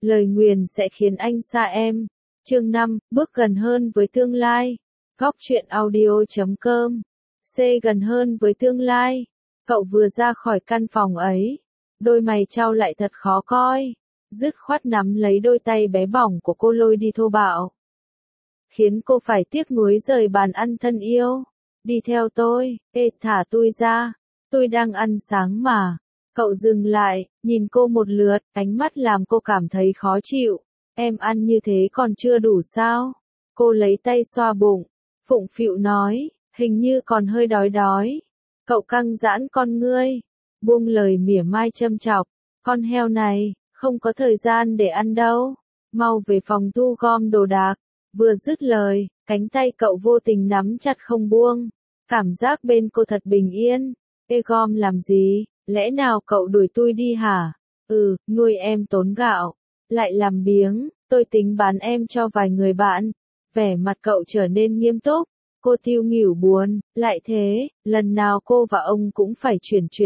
lời nguyền sẽ khiến anh xa em. Chương 5, bước gần hơn với tương lai. Góc truyện audio.com. C gần hơn với tương lai. Cậu vừa ra khỏi căn phòng ấy, đôi mày chau lại thật khó coi, dứt khoát nắm lấy đôi tay bé bỏng của cô lôi đi thô bạo, khiến cô phải tiếc nuối rời bàn ăn thân yêu. Đi theo tôi, ê thả tôi ra, tôi đang ăn sáng mà. Cậu dừng lại, nhìn cô một lượt, ánh mắt làm cô cảm thấy khó chịu. Em ăn như thế còn chưa đủ sao? Cô lấy tay xoa bụng, phụng phịu nói, hình như còn hơi đói đói. Cậu căng giãn con ngươi, buông lời mỉa mai châm chọc, con heo này, không có thời gian để ăn đâu, mau về phòng thu gom đồ đạc. Vừa dứt lời, cánh tay cậu vô tình nắm chặt không buông, cảm giác bên cô thật bình yên. Ê gom làm gì, lẽ nào cậu đuổi tôi đi hả? Nuôi em tốn gạo, lại làm biếng, tôi tính bán em cho vài người bạn. Vẻ mặt cậu trở nên nghiêm túc. Cô tiêu nghỉu buồn, lại thế, lần nào cô và ông cũng phải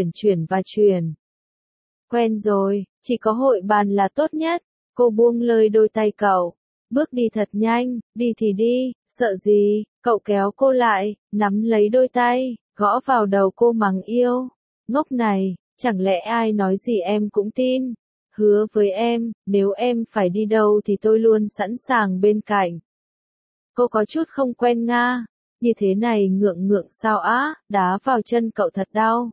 chuyển. Quen rồi, chỉ có hội bàn là tốt nhất. Cô buông lơi đôi tay cậu, bước đi thật nhanh, đi thì đi, sợ gì? Cậu kéo cô lại, nắm lấy đôi tay, gõ vào đầu cô mắng yêu. Ngốc này, chẳng lẽ ai nói gì em cũng tin? Hứa với em, nếu em phải đi đâu thì tôi luôn sẵn sàng bên cạnh. Cô có chút không quen Nga. Như thế này ngượng sao á, đá vào chân cậu thật đau.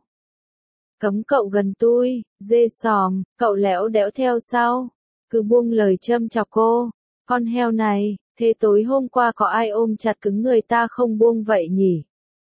Cấm cậu gần tôi, dê sòm, cậu lẽo đẽo theo sau. Cứ buông lời châm chọc cô. Con heo này, thế tối hôm qua có ai ôm chặt cứng người ta không buông vậy nhỉ?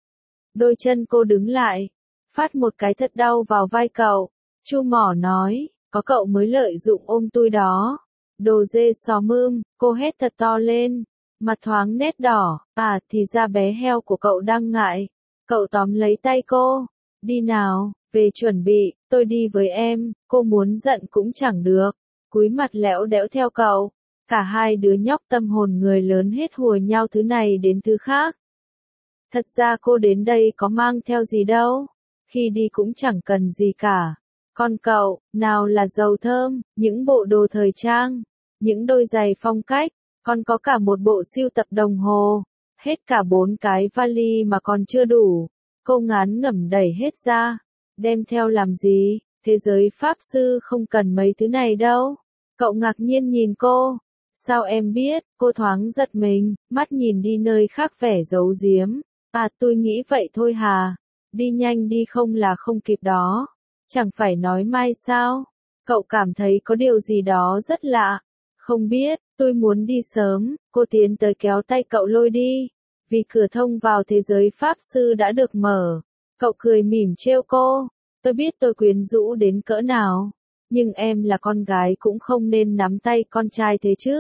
Đôi chân cô đứng lại, phát một cái thật đau vào vai cậu. Chu mỏ nói, có cậu mới lợi dụng ôm tôi đó. Đồ dê sò mưm, cô hét thật to lên. Mặt thoáng nét đỏ, thì ra bé heo của cậu đang ngại. Cậu tóm lấy tay cô. Đi nào, về chuẩn bị, tôi đi với em. Cô muốn giận cũng chẳng được. Cúi mặt lẽo đẽo theo cậu. Cả hai đứa nhóc tâm hồn người lớn hết hùa nhau thứ này đến thứ khác. Thật ra cô đến đây có mang theo gì đâu. Khi đi cũng chẳng cần gì cả. Còn cậu, nào là dầu thơm, những bộ đồ thời trang, những đôi giày phong cách. Còn có cả một bộ sưu tập đồng hồ, hết cả 4 cái vali mà còn chưa đủ. Cô ngán ngẩm đẩy hết ra. Đem theo làm gì, thế giới pháp sư không cần mấy thứ này đâu. Cậu ngạc nhiên nhìn cô. Sao em biết? Cô thoáng giật mình, mắt nhìn đi nơi khác vẻ giấu giếm. Tôi nghĩ vậy thôi hà. Đi nhanh đi không là không kịp đó. Chẳng phải nói mai sao? Cậu cảm thấy có điều gì đó rất lạ. Không biết, tôi muốn đi sớm. Cô tiến tới kéo tay cậu lôi đi. Vì cửa thông vào thế giới pháp sư đã được mở. Cậu cười mỉm trêu cô. Tôi biết tôi quyến rũ đến cỡ nào. Nhưng em là con gái cũng không nên nắm tay con trai thế chứ.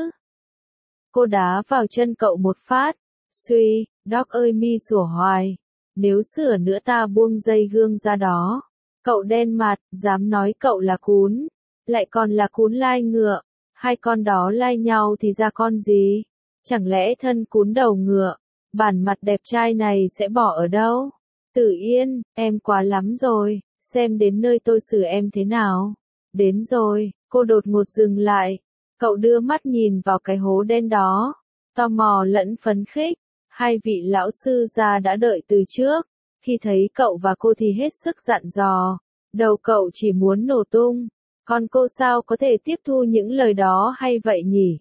Cô đá vào chân cậu một phát. Suy, Doc ơi mi sủa hoài. Nếu sửa nữa ta buông dây gương ra đó. Cậu đen mặt, dám nói cậu là cún. Lại còn là cún lai ngựa. Hai con đó lai nhau thì ra con gì? Chẳng lẽ thân cún đầu ngựa? Bản mặt đẹp trai này sẽ bỏ ở đâu? Tử Yên, em quá lắm rồi, xem đến nơi tôi xử em thế nào. Đến rồi, cô đột ngột dừng lại. Cậu đưa mắt nhìn vào cái hố đen đó. Tò mò lẫn phấn khích. Hai vị lão sư già đã đợi từ trước. Khi thấy cậu và cô thì hết sức dặn dò. Đầu cậu chỉ muốn nổ tung. Còn cô sao có thể tiếp thu những lời đó hay vậy nhỉ?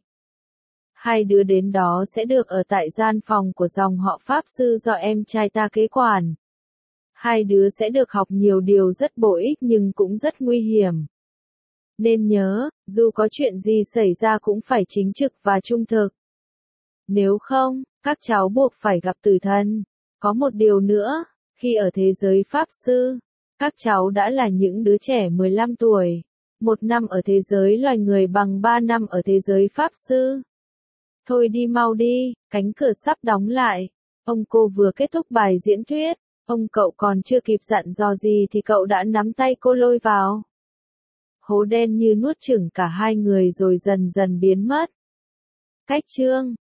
Hai đứa đến đó sẽ được ở tại gian phòng của dòng họ Pháp sư do em trai ta kế quản. Hai đứa sẽ được học nhiều điều rất bổ ích nhưng cũng rất nguy hiểm. Nên nhớ, dù có chuyện gì xảy ra cũng phải chính trực và trung thực. Nếu không, các cháu buộc phải gặp tử thần. Có một điều nữa, khi ở thế giới Pháp sư, các cháu đã là những đứa trẻ 15 tuổi. 1 năm ở thế giới loài người bằng 3 năm ở thế giới Pháp sư. Thôi đi mau đi, cánh cửa sắp đóng lại. Ông cô vừa kết thúc bài diễn thuyết. Ông cậu còn chưa kịp dặn dò gì thì cậu đã nắm tay cô lôi vào. Hố đen như nuốt chửng cả hai người rồi dần dần biến mất. Cách chương